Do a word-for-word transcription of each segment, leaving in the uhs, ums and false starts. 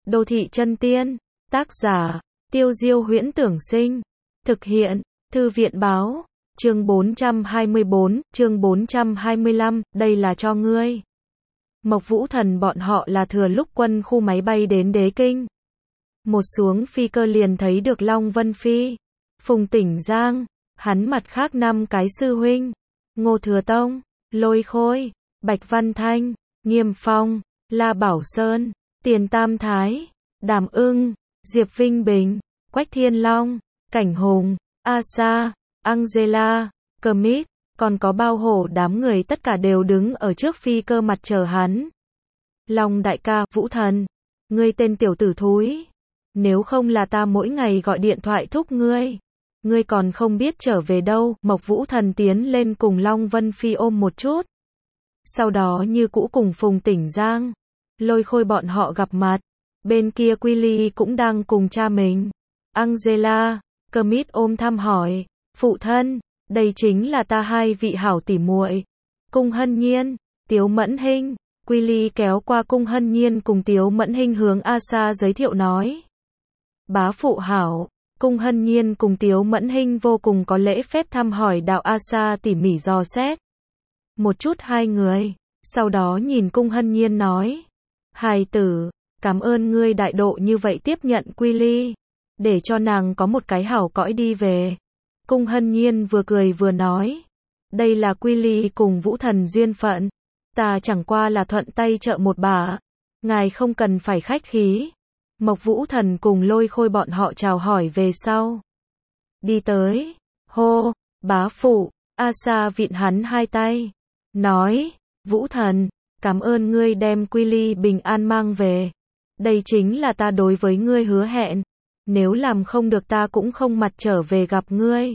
Đô thị chân tiên, tác giả, Tiêu Diêu Huyễn Tưởng Sinh, thực hiện, Thư viện báo, chương bốn trăm hai mươi bốn, chương bốn trăm hai mươi lăm, đây là cho ngươi. Mộc Vũ Thần bọn họ là thừa lúc quân khu máy bay đến Đế Kinh. Một xuống phi cơ liền thấy được Long Vân Phi, Phùng Tỉnh Giang, hắn mặt khác năm cái sư huynh, Ngô Thừa Tông, Lôi Khôi, Bạch Văn Thanh, Nghiêm Phong, La Bảo Sơn, Tiền Tam Thái, Đàm Ưng, Diệp Vinh Bình, Quách Thiên Long, Cảnh Hùng, Asa, Angela, Kermit, còn có bao hổ đám người tất cả đều đứng ở trước phi cơ mặt chờ hắn. Long đại ca, Vũ Thần, ngươi tên tiểu tử thúi, nếu không là ta mỗi ngày gọi điện thoại thúc ngươi, ngươi còn không biết trở về đâu. Mộc Vũ Thần tiến lên cùng Long Vân Phi ôm một chút. Sau đó như cũ cùng Phùng Tỉnh Giang, Lôi Khôi bọn họ gặp mặt. Bên kia Quy cũng đang cùng cha mình. Angela, Kermit ôm thăm hỏi, phụ thân, đây chính là ta hai vị hảo tỉ muội, Cung Hân Nhiên, Tiếu Mẫn Hinh. Quy kéo qua Cung Hân Nhiên cùng Tiếu Mẫn Hinh hướng Asa giới thiệu nói. Bá phụ hảo. Cung Hân Nhiên cùng Tiếu Mẫn Hinh vô cùng có lễ phép thăm hỏi đạo Asa tỉ mỉ dò xét một chút hai người, sau đó nhìn Cung Hân Nhiên nói, hài tử, cảm ơn ngươi đại độ như vậy tiếp nhận Quy, để cho nàng có một cái hảo cõi đi về. Cung Hân Nhiên vừa cười vừa nói, đây là Quy cùng Vũ Thần duyên phận, ta chẳng qua là thuận tay trợ một bà, ngài không cần phải khách khí. Mộc Vũ Thần cùng Lôi Khôi bọn họ chào hỏi về sau. Đi tới, hô, bá phụ, Asa vịn hắn hai tay, nói, Vũ Thần, cảm ơn ngươi đem Quy bình an mang về. Đây chính là ta đối với ngươi hứa hẹn, nếu làm không được ta cũng không mặt trở về gặp ngươi.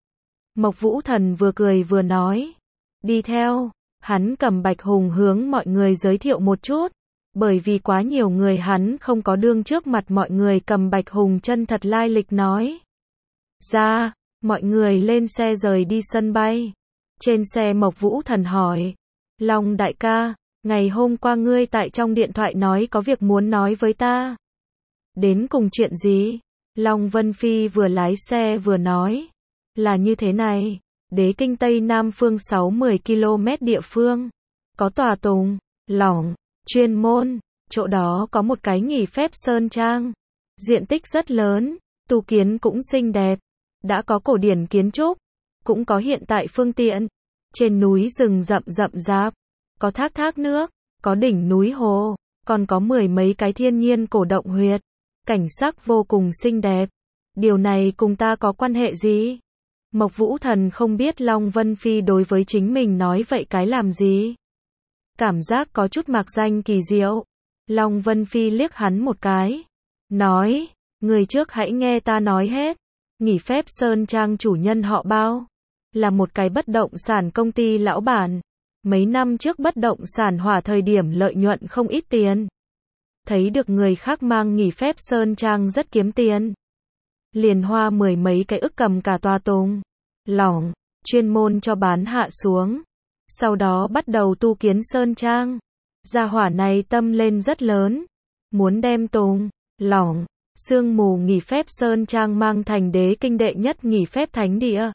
Mộc Vũ Thần vừa cười vừa nói, đi theo, hắn cầm Bạch Hùng hướng mọi người giới thiệu một chút. Bởi vì quá nhiều người hắn không có đương trước mặt mọi người cầm Bạch Hùng chân thật lai lịch nói ra, mọi người lên xe rời đi sân bay. Trên xe Mộc Vũ Thần hỏi, Long đại ca, ngày hôm qua ngươi tại trong điện thoại nói có việc muốn nói với ta. Đến cùng chuyện gì? Long Vân Phi vừa lái xe vừa nói, là như thế này, Đế Kinh Tây Nam phương sáu mươi ki lô mét địa phương, có tòa tùng, lỏng, chuyên môn, chỗ đó có một cái nghỉ phép sơn trang, diện tích rất lớn, tu kiến cũng xinh đẹp, đã có cổ điển kiến trúc, cũng có hiện tại phương tiện, trên núi rừng rậm rậm rạp, có thác thác nước, có đỉnh núi hồ, còn có mười mấy cái thiên nhiên cổ động huyệt, cảnh sắc vô cùng xinh đẹp. Điều này cùng ta có quan hệ gì? Mộc Vũ Thần không biết Long Vân Phi đối với chính mình nói vậy cái làm gì. Cảm giác có chút mạc danh kỳ diệu. Long Vân Phi liếc hắn một cái, nói, người trước hãy nghe ta nói hết. Nghỉ phép sơn trang chủ nhân họ Bao, là một cái bất động sản công ty lão bản. Mấy năm trước bất động sản hỏa thời điểm lợi nhuận không ít tiền. Thấy được người khác mang nghỉ phép sơn trang rất kiếm tiền, liền hoa mười mấy cái ức cầm cả tòa tùng, lỏng, chuyên môn cho bán hạ xuống. Sau đó bắt đầu tu kiến sơn trang. Gia hỏa này tâm lên rất lớn, muốn đem tùng, lỏng, sương mù nghỉ phép sơn trang mang thành Đế Kinh đệ nhất nghỉ phép thánh địa.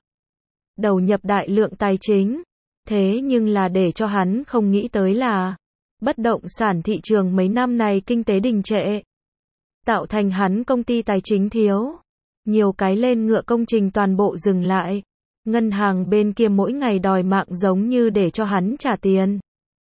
Đầu nhập đại lượng tài chính. Thế nhưng là để cho hắn không nghĩ tới là, bất động sản thị trường mấy năm này kinh tế đình trệ, tạo thành hắn công ty tài chính thiếu. Nhiều cái lên ngựa công trình toàn bộ dừng lại. Ngân hàng bên kia mỗi ngày đòi mạng giống như để cho hắn trả tiền.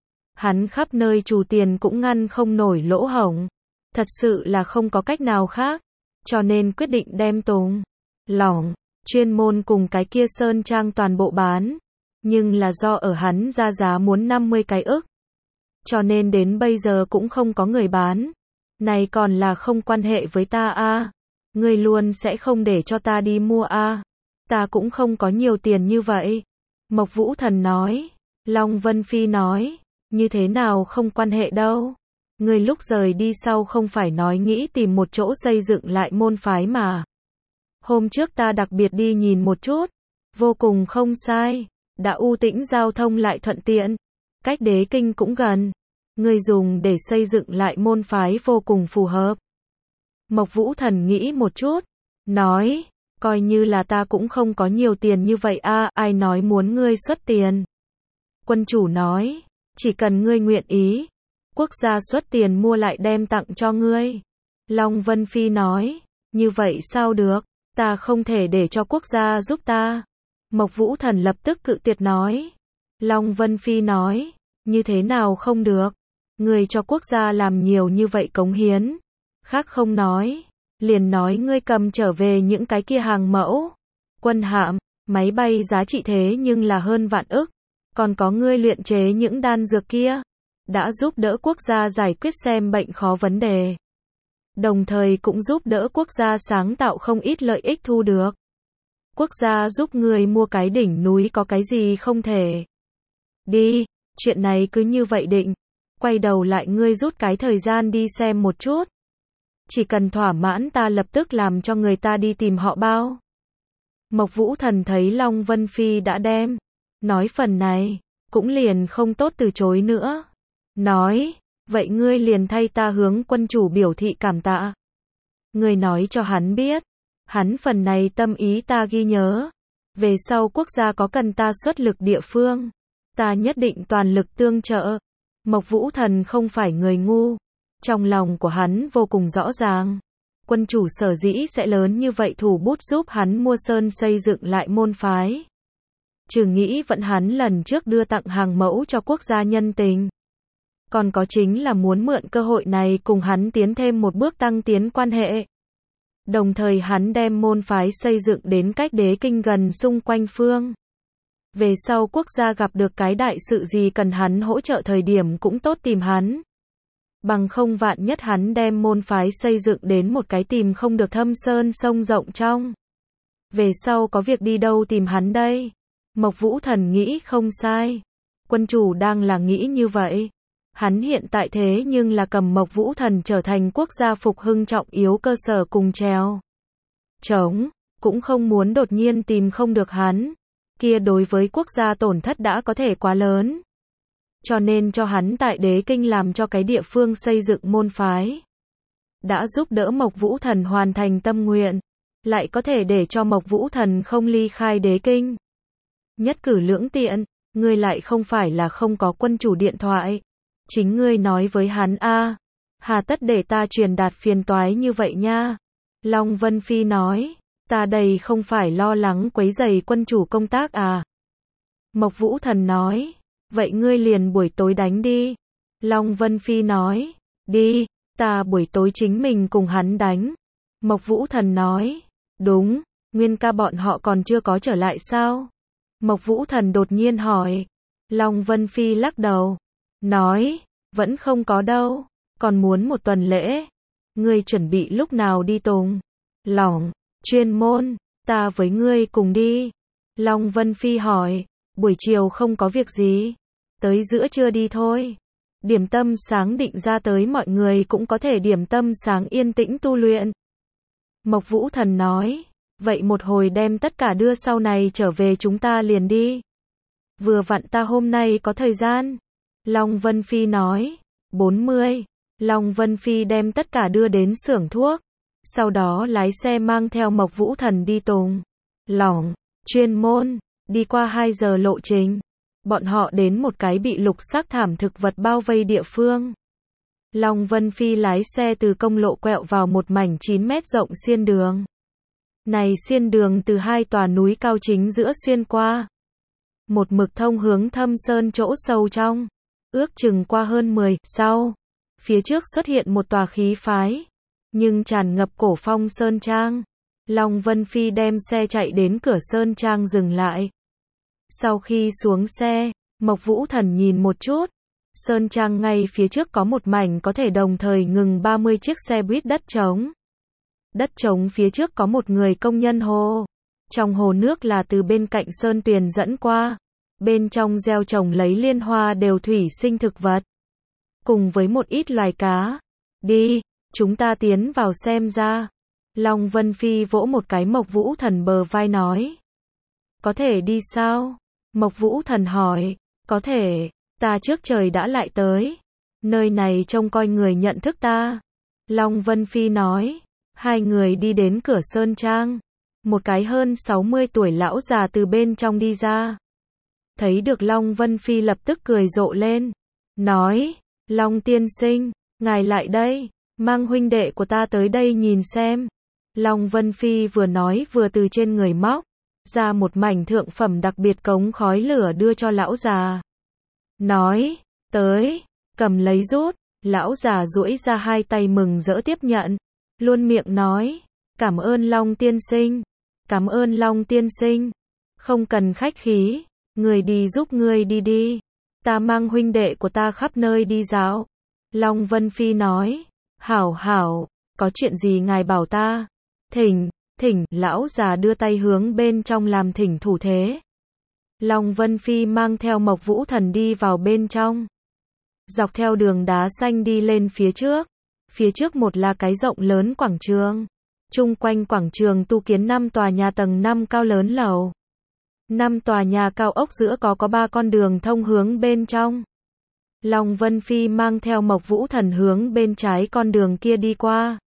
Hắn khắp nơi trù tiền cũng ngăn không nổi lỗ hổng. Thật sự là không có cách nào khác. Cho nên quyết định đem tùng, lỏng, chuyên môn cùng cái kia sơn trang toàn bộ bán. Nhưng là do ở hắn ra giá muốn năm mươi cái ức. Cho nên đến bây giờ cũng không có người bán. Này còn là không quan hệ với ta a à. Ngươi luôn sẽ không để cho ta đi mua a à. Ta cũng không có nhiều tiền như vậy. Mộc Vũ Thần nói. Long Vân Phi nói, như thế nào không quan hệ đâu. Ngươi lúc rời đi sau không phải nói nghĩ tìm một chỗ xây dựng lại môn phái mà. Hôm trước ta đặc biệt đi nhìn một chút. Vô cùng không sai. Đã ưu tĩnh giao thông lại thuận tiện. Cách Đế Kinh cũng gần. Ngươi dùng để xây dựng lại môn phái vô cùng phù hợp. Mộc Vũ Thần nghĩ một chút, nói, coi như là ta cũng không có nhiều tiền như vậy a, ai nói muốn ngươi xuất tiền. Quân chủ nói, chỉ cần ngươi nguyện ý, quốc gia xuất tiền mua lại đem tặng cho ngươi. Long Vân Phi nói, như vậy sao được, ta không thể để cho quốc gia giúp ta. Mộc Vũ Thần lập tức cự tuyệt nói. Long Vân Phi nói, như thế nào không được, ngươi cho quốc gia làm nhiều như vậy cống hiến. Khác không nói, liền nói ngươi cầm trở về những cái kia hàng mẫu, quân hạm, máy bay giá trị thế nhưng là hơn vạn ức, còn có ngươi luyện chế những đan dược kia, đã giúp đỡ quốc gia giải quyết xem bệnh khó vấn đề. Đồng thời cũng giúp đỡ quốc gia sáng tạo không ít lợi ích thu được. Quốc gia giúp ngươi mua cái đỉnh núi có cái gì không thể. Đi, chuyện này cứ như vậy định, quay đầu lại ngươi rút cái thời gian đi xem một chút. Chỉ cần thỏa mãn ta lập tức làm cho người ta đi tìm họ bao. Mộc Vũ Thần thấy Long Vân Phi đã đem, nói phần này, cũng liền không tốt từ chối nữa. Nói, vậy ngươi liền thay ta hướng quân chủ biểu thị cảm tạ. Ngươi nói cho hắn biết, hắn phần này tâm ý ta ghi nhớ. Về sau quốc gia có cần ta xuất lực địa phương, ta nhất định toàn lực tương trợ. Mộc Vũ Thần không phải người ngu. Trong lòng của hắn vô cùng rõ ràng, quân chủ sở dĩ sẽ lớn như vậy thủ bút giúp hắn mua sơn xây dựng lại môn phái. Trừ nghĩ vẫn hắn lần trước đưa tặng hàng mẫu cho quốc gia nhân tình. Còn có chính là muốn mượn cơ hội này cùng hắn tiến thêm một bước tăng tiến quan hệ. Đồng thời hắn đem môn phái xây dựng đến cách đế kinh gần xung quanh phương. Về sau quốc gia gặp được cái đại sự gì cần hắn hỗ trợ thời điểm cũng tốt tìm hắn. Bằng không vạn nhất hắn đem môn phái xây dựng đến một cái tìm không được thâm sơn sông rộng trong. Về sau có việc đi đâu tìm hắn đây? Mộc Vũ Thần nghĩ không sai. Quân chủ đang là nghĩ như vậy. Hắn hiện tại thế nhưng là cầm Mộc Vũ Thần trở thành quốc gia phục hưng trọng yếu cơ sở cùng treo. Trống, cũng không muốn đột nhiên tìm không được hắn. Kia đối với quốc gia tổn thất đã có thể quá lớn. Cho nên cho hắn tại đế kinh làm cho cái địa phương xây dựng môn phái. Đã giúp đỡ Mộc Vũ Thần hoàn thành tâm nguyện. Lại có thể để cho Mộc Vũ Thần không ly khai đế kinh. Nhất cử lưỡng tiện, ngươi lại không phải là không có quân chủ điện thoại. Chính ngươi nói với hắn a, hà tất để ta truyền đạt phiền toái như vậy nha. Long Vân Phi nói, ta đây không phải lo lắng quấy rầy quân chủ công tác à. Mộc Vũ Thần nói, vậy ngươi liền buổi tối đánh đi. Long Vân Phi nói, đi, ta buổi tối chính mình cùng hắn đánh. Mộc Vũ Thần nói, đúng, Nguyên ca bọn họ còn chưa có trở lại sao? Mộc Vũ Thần đột nhiên hỏi. Long Vân Phi lắc đầu, nói, vẫn không có đâu, còn muốn một tuần lễ. Ngươi chuẩn bị lúc nào đi Tùng? Lỏng, chuyên môn, ta với ngươi cùng đi. Long Vân Phi hỏi, buổi chiều không có việc gì, tới giữa trưa đi thôi. Điểm tâm sáng định ra tới mọi người cũng có thể điểm tâm sáng yên tĩnh tu luyện. Mộc Vũ Thần nói, vậy một hồi đem tất cả đưa sau này trở về chúng ta liền đi. Vừa vặn ta hôm nay có thời gian. Long Vân Phi nói, bốn mươi. Long Vân Phi đem tất cả đưa đến xưởng thuốc. Sau đó lái xe mang theo Mộc Vũ Thần đi Tùng, Lỏng, chuyên môn, đi qua hai giờ lộ trình. Bọn họ đến một cái bị lục sắc thảm thực vật bao vây địa phương. Long Vân Phi lái xe từ công lộ quẹo vào một mảnh chín mét rộng xiên đường. Này xiên đường từ hai tòa núi cao chính giữa xuyên qua. Một mực thông hướng thâm sơn chỗ sâu trong. Ước chừng qua hơn mười, sau. Phía trước xuất hiện một tòa khí phái. Nhưng tràn ngập cổ phong sơn trang. Long Vân Phi đem xe chạy đến cửa sơn trang dừng lại. Sau khi xuống xe, Mộc Vũ Thần nhìn một chút. Sơn trang ngay phía trước có một mảnh có thể đồng thời ngừng ba mươi chiếc xe buýt đất trống. Đất trống phía trước có một người công nhân hồ. Trong hồ nước là từ bên cạnh sơn tuyền dẫn qua. Bên trong gieo trồng lấy liên hoa đều thủy sinh thực vật. Cùng với một ít loài cá. Đi, chúng ta tiến vào xem ra. Long Vân Phi vỗ một cái Mộc Vũ Thần bờ vai nói. Có thể đi sao? Mộc Vũ Thần hỏi. Có thể, ta trước trời đã lại tới. Nơi này trông coi người nhận thức ta. Long Vân Phi nói. Hai người đi đến cửa sơn trang. Một cái hơn sáu mươi tuổi lão già từ bên trong đi ra. Thấy được Long Vân Phi lập tức cười rộ lên. Nói, Long tiên sinh, ngài lại đây, mang huynh đệ của ta tới đây nhìn xem. Long Vân Phi vừa nói vừa từ trên người móc ra một mảnh thượng phẩm đặc biệt cống khói lửa đưa cho lão già. Nói, tới, cầm lấy rút. Lão già duỗi ra hai tay mừng rỡ tiếp nhận. Luôn miệng nói, cảm ơn Long tiên sinh, cảm ơn Long tiên sinh. Không cần khách khí, người đi giúp người đi đi. Ta mang huynh đệ của ta khắp nơi đi dạo. Long Vân Phi nói, hảo hảo, có chuyện gì ngài bảo ta. Thỉnh, thỉnh, lão già đưa tay hướng bên trong làm thỉnh thủ thế. Long Vân Phi mang theo Mộc Vũ Thần đi vào bên trong. Dọc theo đường đá xanh đi lên phía trước. Phía trước một là cái rộng lớn quảng trường. Chung quanh quảng trường tu kiến năm tòa nhà tầng năm cao lớn lầu. Năm tòa nhà cao ốc giữa có có ba con đường thông hướng bên trong. Long Vân Phi mang theo Mộc Vũ Thần hướng bên trái con đường kia đi qua.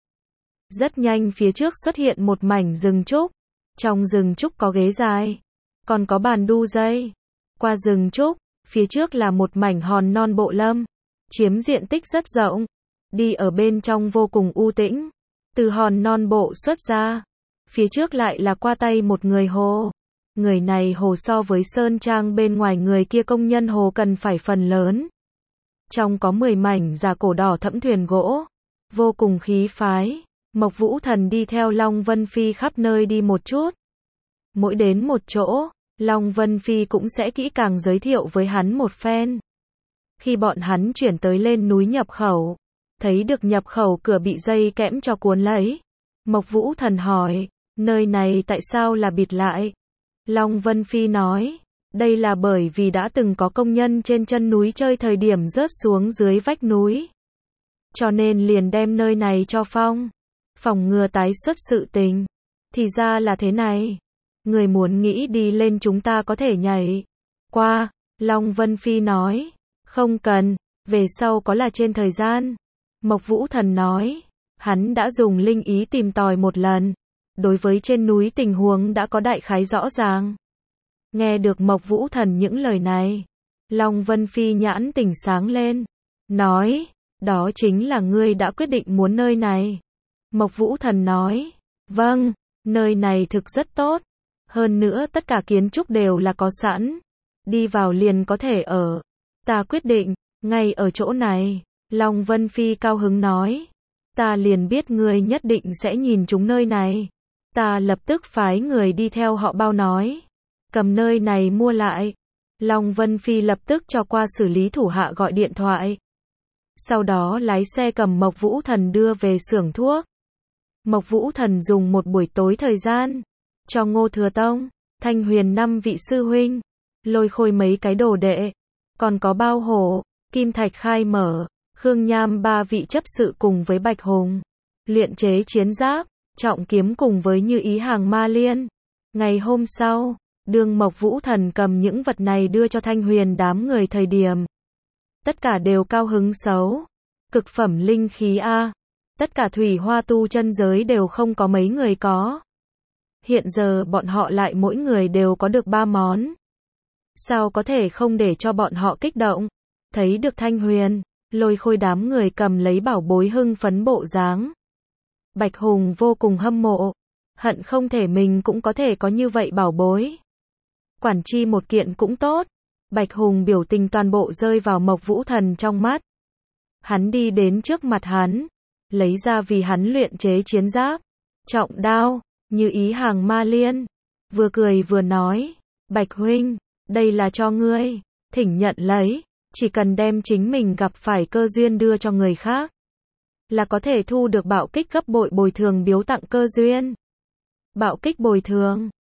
Rất nhanh phía trước xuất hiện một mảnh rừng trúc. Trong rừng trúc có ghế dài, còn có bàn đu dây. Qua rừng trúc, phía trước là một mảnh hòn non bộ lâm, chiếm diện tích rất rộng. Đi ở bên trong vô cùng u tĩnh. Từ hòn non bộ xuất ra, phía trước lại là qua tay một người hồ. Người này hồ so với sơn trang bên ngoài người kia công nhân hồ cần phải phần lớn. Trong có mười mảnh giả cổ đỏ thẫm thuyền gỗ, vô cùng khí phái. Mộc Vũ Thần đi theo Long Vân Phi khắp nơi đi một chút. Mỗi đến một chỗ, Long Vân Phi cũng sẽ kỹ càng giới thiệu với hắn một phen. Khi bọn hắn chuyển tới lên núi nhập khẩu, thấy được nhập khẩu cửa bị dây kẽm cho cuốn lấy. Mộc Vũ Thần hỏi, nơi này tại sao là bịt lại? Long Vân Phi nói, đây là bởi vì đã từng có công nhân trên chân núi chơi thời điểm rớt xuống dưới vách núi. Cho nên liền đem nơi này cho phong. Phòng ngừa tái xuất sự tình. Thì ra là thế này. Người muốn nghĩ đi lên chúng ta có thể nhảy qua. Long Vân Phi nói, không cần, về sau có là trên thời gian. Mộc Vũ Thần nói, hắn đã dùng linh ý tìm tòi một lần. Đối với trên núi tình huống đã có đại khái rõ ràng. Nghe được Mộc Vũ Thần những lời này, Long Vân Phi nhãn tỉnh sáng lên. Nói, đó chính là ngươi đã quyết định muốn nơi này. Mộc Vũ Thần nói, vâng, nơi này thực rất tốt. Hơn nữa tất cả kiến trúc đều là có sẵn. Đi vào liền có thể ở. Ta quyết định, ngay ở chỗ này. Long Vân Phi cao hứng nói, ta liền biết ngươi nhất định sẽ nhìn chúng nơi này. Ta lập tức phái người đi theo họ bao nói, cầm nơi này mua lại. Long Vân Phi lập tức cho qua xử lý thủ hạ gọi điện thoại. Sau đó lái xe cầm Mộc Vũ Thần đưa về xưởng thuốc. Mộc Vũ Thần dùng một buổi tối thời gian, cho Ngô Thừa Tông, Thanh Huyền năm vị sư huynh, Lôi Khôi mấy cái đồ đệ, còn có Bao Hổ, Kim Thạch Khai Mở, Khương Nham ba vị chấp sự cùng với Bạch Hùng, luyện chế chiến giáp, trọng kiếm cùng với Như Ý Hàng Ma Liên. Ngày hôm sau, đương Mộc Vũ Thần cầm những vật này đưa cho Thanh Huyền đám người thời điểm, tất cả đều cao hứng xấu. Cực phẩm linh khí a, tất cả thủy hoa tu chân giới đều không có mấy người có. Hiện giờ bọn họ lại mỗi người đều có được ba món. Sao có thể không để cho bọn họ kích động? Thấy được Thanh Huyền, Lôi Khôi đám người cầm lấy bảo bối hưng phấn bộ dáng. Bạch Hùng vô cùng hâm mộ, hận không thể mình cũng có thể có như vậy bảo bối. Quản chi một kiện cũng tốt. Bạch Hùng biểu tình toàn bộ rơi vào Mộc Vũ Thần trong mắt. Hắn đi đến trước mặt hắn, lấy ra vì hắn luyện chế chiến giáp, trọng đao, Như Ý Hàng Ma Liên. Vừa cười vừa nói, Bạch huynh, đây là cho ngươi, thỉnh nhận lấy, chỉ cần đem chính mình gặp phải cơ duyên đưa cho người khác, là có thể thu được bạo kích gấp bội bồi thường biếu tặng cơ duyên. Bạo kích bồi thường,